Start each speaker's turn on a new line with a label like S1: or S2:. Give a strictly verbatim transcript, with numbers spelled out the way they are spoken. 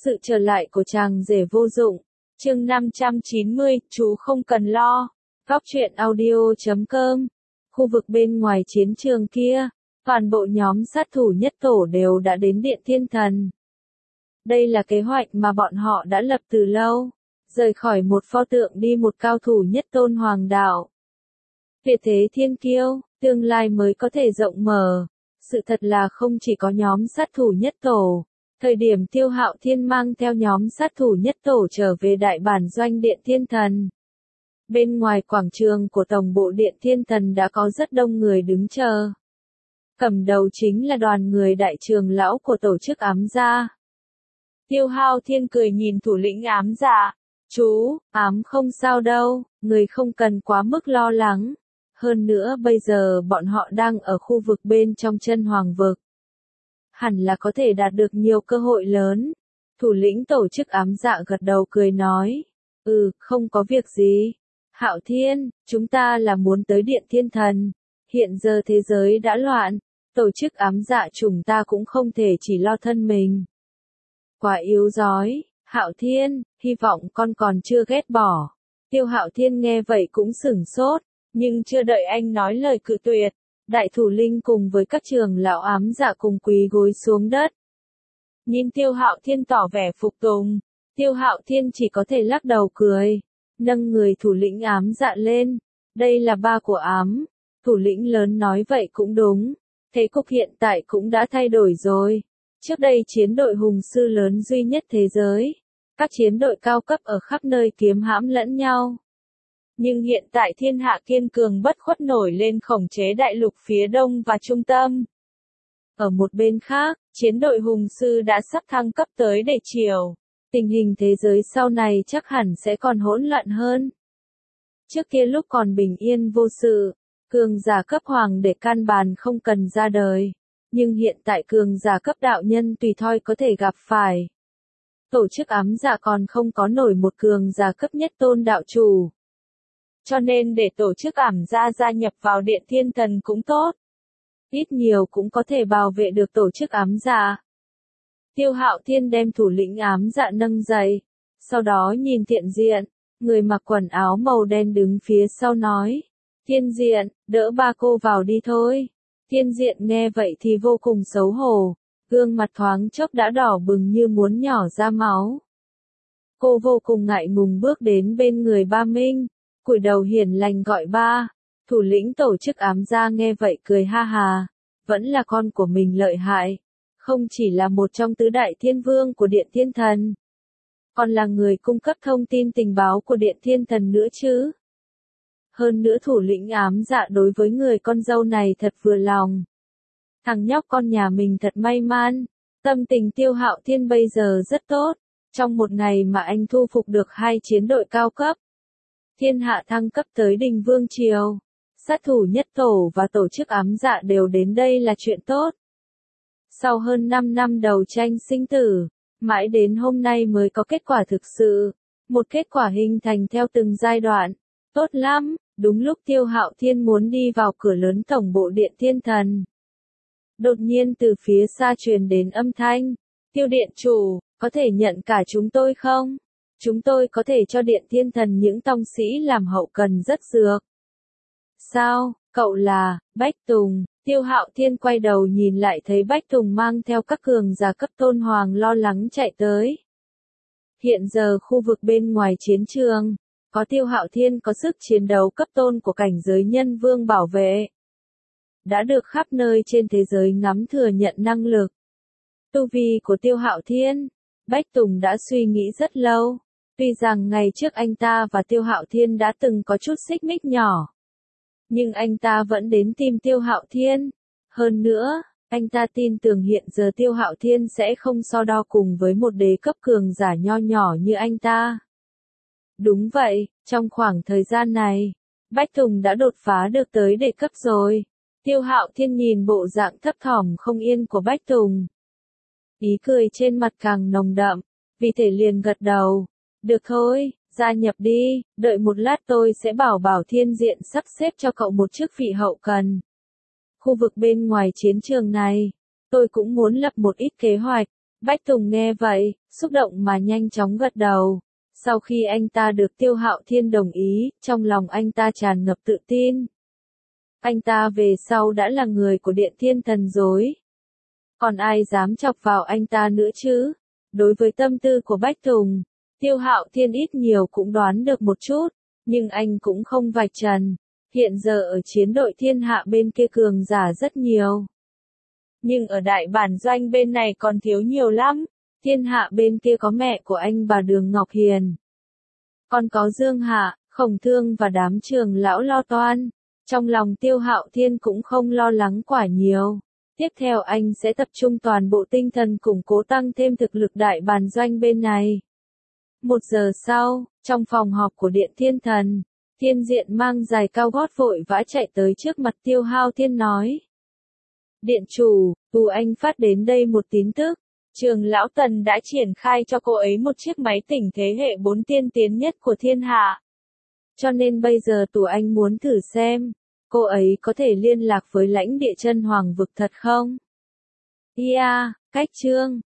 S1: Sự trở lại của chàng rể vô dụng. Chương năm trăm chín mươi, chú không cần lo. Góc truyện audio chấm com. Khu vực bên ngoài chiến trường kia, toàn bộ nhóm sát thủ nhất tổ đều đã đến Điện Thiên Thần. Đây là kế hoạch mà bọn họ đã lập từ lâu, rời khỏi một pho tượng đi một cao thủ nhất tôn hoàng đạo. Tuyệt thế thiên kiêu, tương lai mới có thể rộng mở. Sự thật là không chỉ có nhóm sát thủ nhất tổ. Thời điểm Tiêu Hạo Thiên mang theo nhóm sát thủ nhất tổ trở về đại bản doanh Điện Thiên Thần. Bên ngoài quảng trường của tổng bộ Điện Thiên Thần đã có rất đông người đứng chờ. Cầm đầu chính là đoàn người đại trưởng lão của tổ chức ám gia. Tiêu Hạo Thiên cười nhìn thủ lĩnh ám gia. Chú, ám không sao đâu, người không cần quá mức lo lắng. Hơn nữa bây giờ bọn họ đang ở khu vực bên trong chân hoàng vực. Hẳn là có thể đạt được nhiều cơ hội lớn. Thủ lĩnh tổ chức ám dạ gật đầu cười nói. Ừ, không có việc gì. Hạo Thiên, chúng ta là muốn tới Điện Thiên Thần. Hiện giờ thế giới đã loạn. Tổ chức ám dạ chúng ta cũng không thể chỉ lo thân mình. Quá yếu đuối. Hạo Thiên, hy vọng con còn chưa ghét bỏ. Tiêu Hạo Thiên nghe vậy cũng sửng sốt. Nhưng chưa đợi anh nói lời cự tuyệt. Đại thủ linh cùng với các trưởng lão ám dạ cùng quỳ gối xuống đất. Nhìn Tiêu Hạo Thiên tỏ vẻ phục tùng, Tiêu Hạo Thiên chỉ có thể lắc đầu cười, nâng người thủ lĩnh ám dạ lên. Đây là ba của ám. Thủ lĩnh lớn nói vậy cũng đúng. Thế cục hiện tại cũng đã thay đổi rồi. Trước đây chiến đội hùng sư lớn duy nhất thế giới. Các chiến đội cao cấp ở khắp nơi kiếm hãm lẫn nhau. Nhưng hiện tại thiên hạ kiên cường bất khuất nổi lên khống chế đại lục phía đông và trung tâm. Ở một bên khác, chiến đội hùng sư đã sắp thăng cấp tới đệ triều. Tình hình thế giới sau này chắc hẳn sẽ còn hỗn loạn hơn. Trước kia lúc còn bình yên vô sự, cường giả cấp hoàng để căn bản không cần ra đời. Nhưng hiện tại cường giả cấp đạo nhân tùy thôi có thể gặp phải. Tổ chức ám dạ còn không có nổi một cường giả cấp nhất tôn đạo chủ. Cho nên để tổ chức ảm gia gia nhập vào Điện Thiên Thần cũng tốt. Ít nhiều cũng có thể bảo vệ được tổ chức ám dạ. Tiêu Hạo Thiên đem thủ lĩnh ám dạ nâng dậy. Sau đó nhìn Thiện Diện, người mặc quần áo màu đen đứng phía sau nói. Thiên Diện, đỡ ba cô vào đi thôi. Thiên Diện nghe vậy thì vô cùng xấu hổ. Gương mặt thoáng chốc đã đỏ bừng như muốn nhỏ ra máu. Cô vô cùng ngại ngùng bước đến bên người Ba Minh. Cúi đầu hiền lành gọi ba. Thủ lĩnh tổ chức ám gia nghe vậy cười ha hà. Vẫn là con của mình lợi hại. Không chỉ là một trong tứ đại thiên vương của Điện Thiên Thần. Còn là người cung cấp thông tin tình báo của Điện Thiên Thần nữa chứ. Hơn nữa thủ lĩnh ám dạ đối với người con dâu này thật vừa lòng. Thằng nhóc con nhà mình thật may mắn. Tâm tình Tiêu Hạo Thiên bây giờ rất tốt. Trong một ngày mà anh thu phục được hai chiến đội cao cấp. Thiên hạ thăng cấp tới đình vương triều. Sát thủ nhất tổ và tổ chức ám dạ đều đến đây là chuyện tốt. Sau hơn năm năm đầu tranh sinh tử, mãi đến hôm nay mới có kết quả thực sự. Một kết quả hình thành theo từng giai đoạn. Tốt lắm, đúng lúc Tiêu Hạo Thiên muốn đi vào cửa lớn tổng bộ Điện Thiên Thần. Đột nhiên từ phía xa truyền đến âm thanh. Tiêu điện chủ, có thể nhận cả chúng tôi không? Chúng tôi có thể cho Điện Thiên Thần những tông sĩ làm hậu cần rất dược. Sao, cậu là, Bách Tùng? Tiêu Hạo Thiên quay đầu nhìn lại thấy Bách Tùng mang theo các cường giả cấp tôn hoàng lo lắng chạy tới. Hiện giờ khu vực bên ngoài chiến trường, có Tiêu Hạo Thiên có sức chiến đấu cấp tôn của cảnh giới nhân vương bảo vệ. Đã được khắp nơi trên thế giới ngắm thừa nhận năng lực. Tu vi của Tiêu Hạo Thiên, Bách Tùng đã suy nghĩ rất lâu. Tuy rằng ngày trước anh ta và Tiêu Hạo Thiên đã từng có chút xích mích nhỏ. Nhưng anh ta vẫn đến tìm Tiêu Hạo Thiên. Hơn nữa, anh ta tin tưởng hiện giờ Tiêu Hạo Thiên sẽ không so đo cùng với một đế cấp cường giả nho nhỏ như anh ta. Đúng vậy, trong khoảng thời gian này, Bách Tùng đã đột phá được tới đệ cấp rồi. Tiêu Hạo Thiên nhìn bộ dạng thấp thỏm không yên của Bách Tùng. Ý cười trên mặt càng nồng đậm, vì thế liền gật đầu. Được thôi, gia nhập đi, đợi một lát tôi sẽ bảo bảo Thiên Diện sắp xếp cho cậu một chức vị hậu cần. Khu vực bên ngoài chiến trường này, tôi cũng muốn lập một ít kế hoạch, Bách Tùng nghe vậy, xúc động mà nhanh chóng gật đầu. Sau khi anh ta được Tiêu Hạo Thiên đồng ý, trong lòng anh ta tràn ngập tự tin. Anh ta về sau đã là người của Điện Thiên Thần rồi. Còn ai dám chọc vào anh ta nữa chứ? Đối với tâm tư của Bách Tùng, Tiêu Hạo Thiên ít nhiều cũng đoán được một chút, nhưng anh cũng không vạch trần. Hiện giờ ở chiến đội thiên hạ bên kia cường giả rất nhiều. Nhưng ở đại bản doanh bên này còn thiếu nhiều lắm. Thiên hạ bên kia có mẹ của anh và Đường Ngọc Hiền. Còn có Dương Hạ, Khổng Thương và đám trường lão lo toan. Trong lòng Tiêu Hạo Thiên cũng không lo lắng quả nhiều. Tiếp theo anh sẽ tập trung toàn bộ tinh thần củng cố tăng thêm thực lực đại bản doanh bên này. Một giờ sau, trong phòng họp của Điện Thiên Thần, Thiên Diện mang giày cao gót vội vã chạy tới trước mặt Tiêu Hạo Thiên nói. Điện chủ, Tu Anh phát đến đây một tín tức. Trường Lão Tần đã triển khai cho cô ấy một chiếc máy tỉnh thế hệ bốn tiên tiến nhất của thiên hạ. Cho nên bây giờ Tu Anh muốn thử xem, cô ấy có thể liên lạc với lãnh địa chân hoàng vực thật không? Yeah, cách chương.